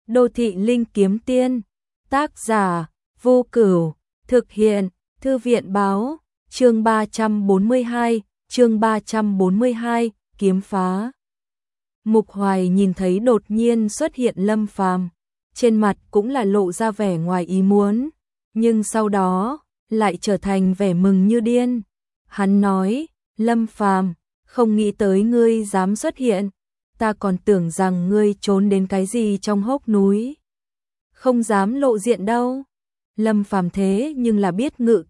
Đô thị linh kiếm tiên, tác giả Vô Cửu, thực hiện Thư viện báo, chương 342, kiếm phá. Mục Hoài nhìn thấy đột nhiên xuất hiện Lâm Phàm, trên mặt cũng là lộ ra vẻ ngoài ý muốn, nhưng sau đó lại trở thành vẻ mừng như điên. Hắn nói, Lâm Phàm, không nghĩ tới ngươi dám xuất hiện, ta còn tưởng rằng ngươi trốn đến cái gì trong hốc núi, không dám lộ diện đâu. Lâm Phàm thế nhưng là biết ngự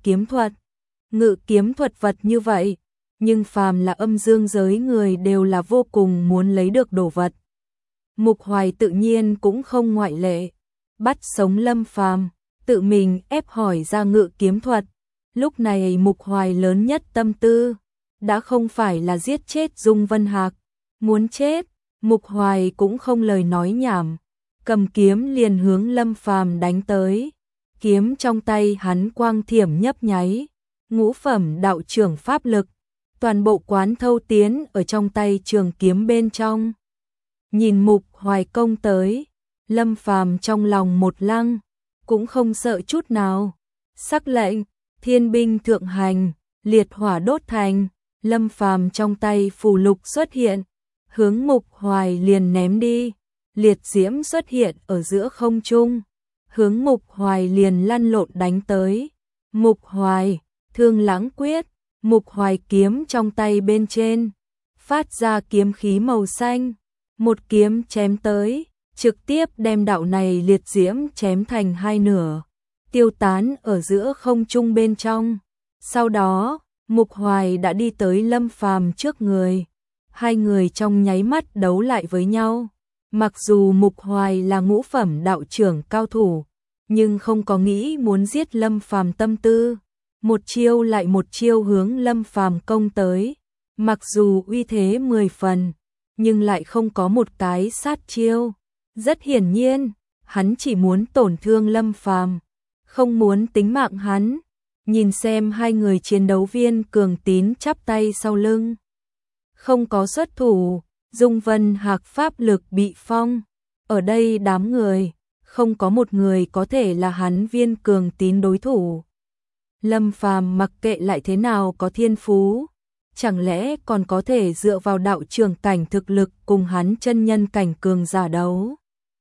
kiếm thuật vật như vậy, nhưng phàm là âm dương giới người đều là vô cùng muốn lấy được đồ vật. Mục Hoài tự nhiên cũng không ngoại lệ, bắt sống Lâm Phàm, tự mình ép hỏi ra ngự kiếm thuật. Lúc này Mục Hoài lớn nhất tâm tư đã không phải là giết chết Dung Vân Hạc, muốn chết, Mục Hoài cũng không lời nói nhảm, cầm kiếm liền hướng Lâm Phàm đánh tới. Kiếm trong tay hắn quang thiểm nhấp nháy, ngũ phẩm đạo trưởng pháp lực, toàn bộ quán thâu tiến ở trong tay trường kiếm bên trong. Nhìn Mục Hoài công tới, Lâm Phàm trong lòng một lăng, cũng không sợ chút nào. Sắc lệnh, thiên binh thượng hành, liệt hỏa đốt thành, Lâm Phàm trong tay phù lục xuất hiện, hướng Mục Hoài liền ném đi, liệt diễm xuất hiện ở giữa không trung, hướng Mục Hoài liền lăn lộn đánh tới. Mục Hoài, Thương Lãng Quyết, Mục Hoài kiếm trong tay bên trên, phát ra kiếm khí màu xanh, một kiếm chém tới, trực tiếp đem đạo này liệt diễm chém thành hai nửa, tiêu tán ở giữa không trung bên trong. Sau đó, Mục Hoài đã đi tới Lâm Phàm trước người, hai người trong nháy mắt đấu lại với nhau. Mặc dù Mục Hoài là ngũ phẩm đạo trưởng cao thủ, nhưng không có nghĩ muốn giết Lâm Phàm tâm tư, một chiêu lại một chiêu hướng Lâm Phàm công tới. Mặc dù uy thế 10 phần, nhưng lại không có một cái sát chiêu. Rất hiển nhiên, hắn chỉ muốn tổn thương Lâm Phàm, không muốn tính mạng hắn. Nhìn xem hai người chiến đấu viên cường tín chắp tay sau lưng, không có xuất thủ. Dung Vân Hạc pháp lực bị phong, ở đây đám người, không có một người có thể là hắn viên cường tín đối thủ. Lâm Phàm mặc kệ lại thế nào có thiên phú, chẳng lẽ còn có thể dựa vào đạo trưởng cảnh thực lực cùng hắn chân nhân cảnh cường giả đấu.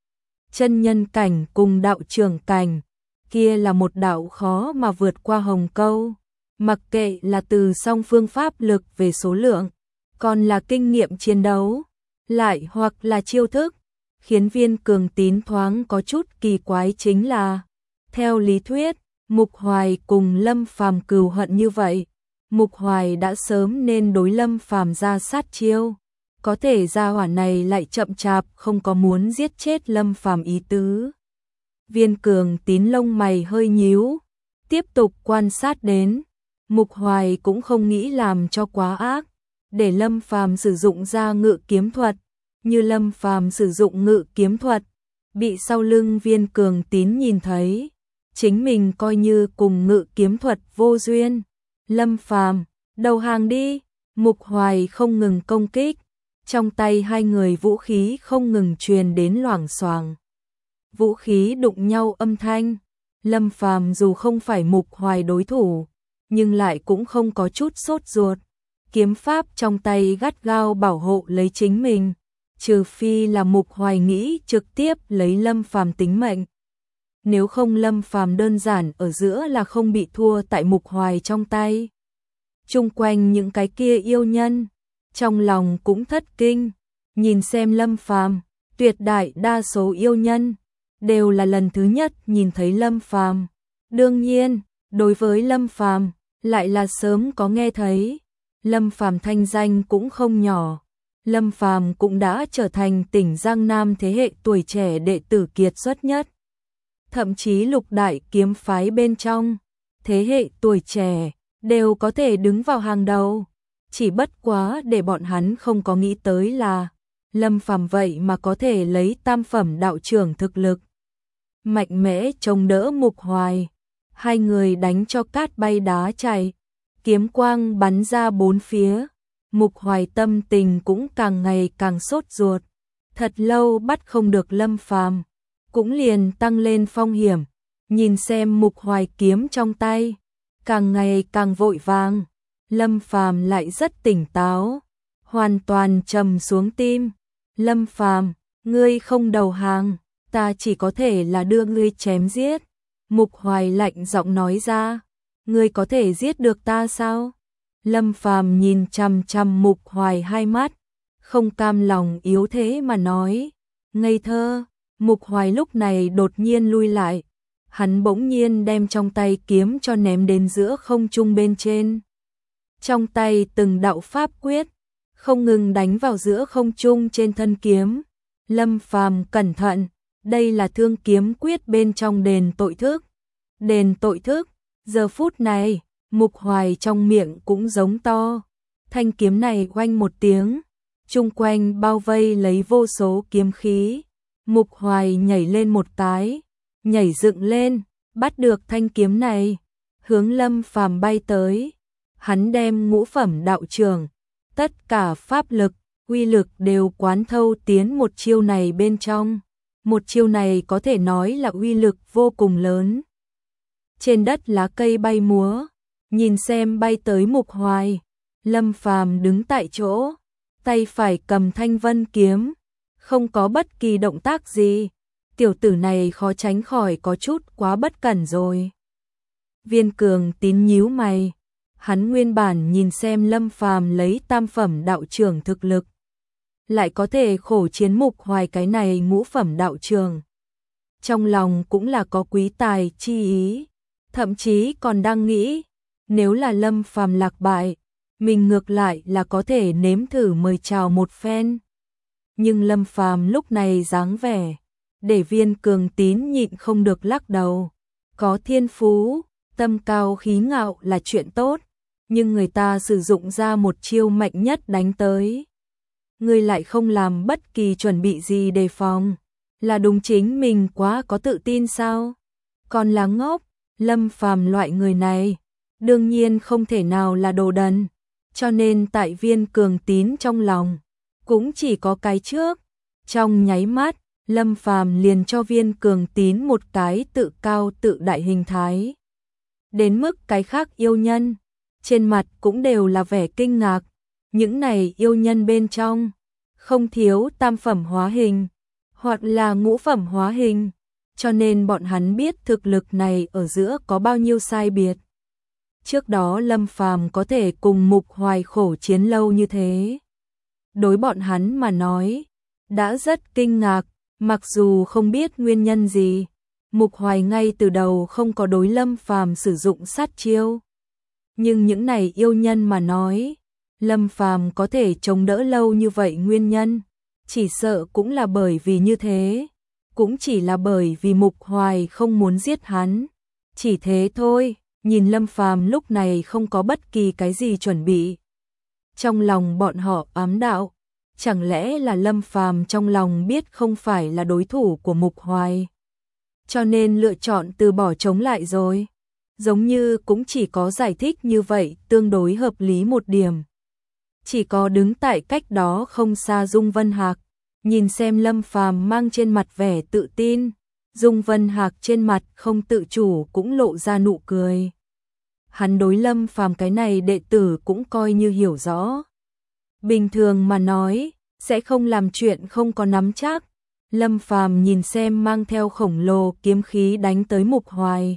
Chân nhân cảnh cùng đạo trưởng cảnh, kia là một đạo khó mà vượt qua hồng câu, mặc kệ là từ song phương pháp lực về số lượng, còn là kinh nghiệm chiến đấu, lại hoặc là chiêu thức. Khiến viên cường tín thoáng có chút kỳ quái chính là, theo lý thuyết, Mục Hoài cùng Lâm Phàm cừu hận như vậy, Mục Hoài đã sớm nên đối Lâm Phàm ra sát chiêu, có thể gia hỏa này lại chậm chạp không có muốn giết chết Lâm Phàm ý tứ. Viên cường tín lông mày hơi nhíu, tiếp tục quan sát đến, Mục Hoài cũng không nghĩ làm cho quá ác, để Lâm Phàm sử dụng ra ngự kiếm thuật. Như Lâm Phàm sử dụng ngự kiếm thuật, bị sau lưng viên cường tín nhìn thấy, chính mình coi như cùng ngự kiếm thuật vô duyên. Lâm Phàm, đầu hàng đi. Mục Hoài không ngừng công kích, trong tay hai người vũ khí không ngừng truyền đến loảng xoảng. Vũ khí đụng nhau âm thanh, Lâm Phàm dù không phải Mục Hoài đối thủ, nhưng lại cũng không có chút sốt ruột, kiếm pháp trong tay gắt gao bảo hộ lấy chính mình. Trừ phi là Mục Hoài nghĩ trực tiếp lấy Lâm Phàm tính mệnh. Nếu không Lâm Phàm đơn giản ở giữa là không bị thua tại Mục Hoài trong tay. Chung quanh những cái kia yêu nhân, trong lòng cũng thất kinh, nhìn xem Lâm Phàm, tuyệt đại đa số yêu nhân đều là lần thứ nhất nhìn thấy Lâm Phàm. Đương nhiên, đối với Lâm Phàm lại là sớm có nghe thấy. Lâm Phàm thanh danh cũng không nhỏ. Lâm Phàm cũng đã trở thành tỉnh Giang Nam thế hệ tuổi trẻ đệ tử kiệt xuất nhất. Thậm chí lục đại kiếm phái bên trong, thế hệ tuổi trẻ, đều có thể đứng vào hàng đầu. Chỉ bất quá để bọn hắn không có nghĩ tới là, Lâm Phàm vậy mà có thể lấy tam phẩm đạo trưởng thực lực. Mạnh mẽ chống đỡ Mục Hoài, hai người đánh cho cát bay đá chạy, kiếm quang bắn ra bốn phía. Mục Hoài tâm tình cũng càng ngày càng sốt ruột, thật lâu bắt không được Lâm Phàm, cũng liền tăng lên phong hiểm. Nhìn xem Mục Hoài kiếm trong tay, càng ngày càng vội vàng, Lâm Phàm lại rất tỉnh táo, hoàn toàn trầm xuống tim. Lâm Phàm, ngươi không đầu hàng, ta chỉ có thể là đưa ngươi chém giết. Mục Hoài lạnh giọng nói ra, ngươi có thể giết được ta sao? Lâm Phàm nhìn chằm chằm Mục Hoài hai mắt, không cam lòng yếu thế mà nói, ngây thơ. Mục Hoài lúc này đột nhiên lui lại, hắn bỗng nhiên đem trong tay kiếm cho ném đến giữa không trung bên trên. Trong tay từng đạo pháp quyết, không ngừng đánh vào giữa không trung trên thân kiếm. Lâm Phàm cẩn thận, đây là thương kiếm quyết bên trong đền tội thức. Đền tội thức, giờ phút này, Mục Hoài trong miệng cũng giống to. Thanh kiếm này oanh một tiếng, chung quanh bao vây lấy vô số kiếm khí. Mục Hoài nhảy lên một cái, nhảy dựng lên, bắt được thanh kiếm này, hướng Lâm Phàm bay tới. Hắn đem ngũ phẩm đạo trường, tất cả pháp lực, uy lực đều quán thâu tiến một chiêu này bên trong. Một chiêu này có thể nói là uy lực vô cùng lớn. Trên đất lá cây bay múa, nhìn xem bay tới Mục Hoài, Lâm Phàm đứng tại chỗ, tay phải cầm thanh vân kiếm, không có bất kỳ động tác gì. Tiểu tử này khó tránh khỏi có chút quá bất cẩn rồi. Viên Cường Tín nhíu mày, hắn nguyên bản nhìn xem Lâm Phàm lấy tam phẩm đạo trưởng thực lực, lại có thể khổ chiến Mục Hoài cái này ngũ phẩm đạo trường. Trong lòng cũng là có quý tài chi ý, thậm chí còn đang nghĩ, nếu là Lâm Phàm lạc bại, mình ngược lại là có thể nếm thử mời chào một phen. Nhưng Lâm Phàm lúc này dáng vẻ, để Viên Cường Tín nhịn không được lắc đầu. Có thiên phú, tâm cao khí ngạo là chuyện tốt, nhưng người ta sử dụng ra một chiêu mạnh nhất đánh tới, ngươi lại không làm bất kỳ chuẩn bị gì đề phòng, là đúng chính mình quá có tự tin sao? Còn là ngốc. Lâm Phàm loại người này, đương nhiên không thể nào là đồ đần, cho nên tại Viên Cường Tín trong lòng, cũng chỉ có cái trước. Trong nháy mắt, Lâm Phàm liền cho Viên Cường Tín một cái tự cao tự đại hình thái. Đến mức cái khác yêu nhân, trên mặt cũng đều là vẻ kinh ngạc. Những này yêu nhân bên trong, không thiếu tam phẩm hóa hình, hoặc là ngũ phẩm hóa hình, cho nên bọn hắn biết thực lực này ở giữa có bao nhiêu sai biệt. Trước đó Lâm Phàm có thể cùng Mục Hoài khổ chiến lâu như thế, đối bọn hắn mà nói, đã rất kinh ngạc, mặc dù không biết nguyên nhân gì. Mục Hoài ngay từ đầu không có đối Lâm Phàm sử dụng sát chiêu, nhưng những này yêu nhân mà nói, Lâm Phàm có thể chống đỡ lâu như vậy nguyên nhân, chỉ sợ cũng là bởi vì như thế, cũng chỉ là bởi vì Mục Hoài không muốn giết hắn, chỉ thế thôi. Nhìn Lâm Phàm lúc này không có bất kỳ cái gì chuẩn bị, trong lòng bọn họ ám đạo, chẳng lẽ là Lâm Phàm trong lòng biết không phải là đối thủ của Mục Hoài, cho nên lựa chọn từ bỏ chống lại rồi. Giống như cũng chỉ có giải thích như vậy tương đối hợp lý một điểm. Chỉ có đứng tại cách đó không xa Dung Vân Hạc, nhìn xem Lâm Phàm mang trên mặt vẻ tự tin, Dung Vân Hạc trên mặt không tự chủ cũng lộ ra nụ cười. Hắn đối Lâm Phàm cái này đệ tử cũng coi như hiểu rõ. Bình thường mà nói, sẽ không làm chuyện không có nắm chắc. Lâm Phàm nhìn xem mang theo khổng lồ kiếm khí đánh tới Mục Hoài.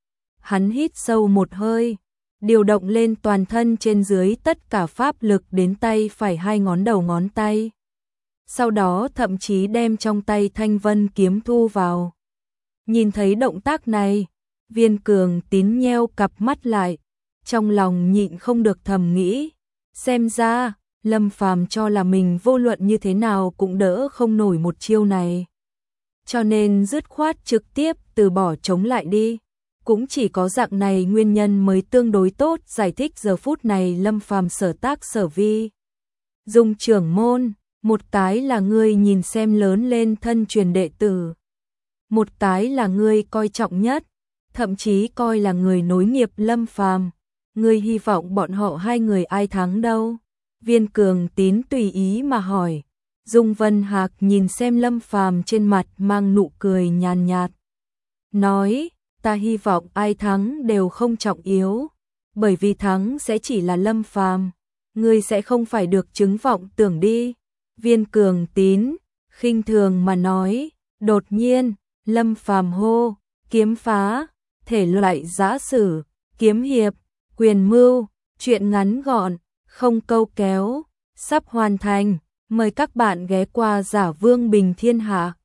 Hắn hít sâu một hơi, điều động lên toàn thân trên dưới tất cả pháp lực đến tay phải hai ngón đầu ngón tay. Sau đó thậm chí đem trong tay thanh vân kiếm thu vào. Nhìn thấy động tác này, Viên Cường Tín nheo cặp mắt lại, trong lòng nhịn không được thầm nghĩ, xem ra Lâm Phàm cho là mình vô luận như thế nào cũng đỡ không nổi một chiêu này, cho nên dứt khoát trực tiếp từ bỏ chống lại đi. Cũng chỉ có dạng này nguyên nhân mới tương đối tốt giải thích giờ phút này Lâm Phàm sở tác sở vi. Dung trưởng môn, một cái là ngươi nhìn xem lớn lên thân truyền đệ tử, một cái là ngươi coi trọng nhất, thậm chí coi là người nối nghiệp Lâm Phàm, ngươi hy vọng bọn họ hai người ai thắng đâu? Viên Cường Tín tùy ý mà hỏi. Dung Vân Hạc nhìn xem Lâm Phàm trên mặt mang nụ cười nhàn nhạt. Nói, ta hy vọng ai thắng đều không trọng yếu, bởi vì thắng sẽ chỉ là Lâm Phàm, ngươi sẽ không phải được chứng vọng tưởng đi. Viên Cường Tín khinh thường mà nói. Đột nhiên, Lâm Phàm hô, kiếm phá, thể loại giã sử, kiếm hiệp, quyền mưu, truyện ngắn gọn, không câu kéo, sắp hoàn thành. Mời các bạn ghé qua Giả Vương Bình Thiên Hạ.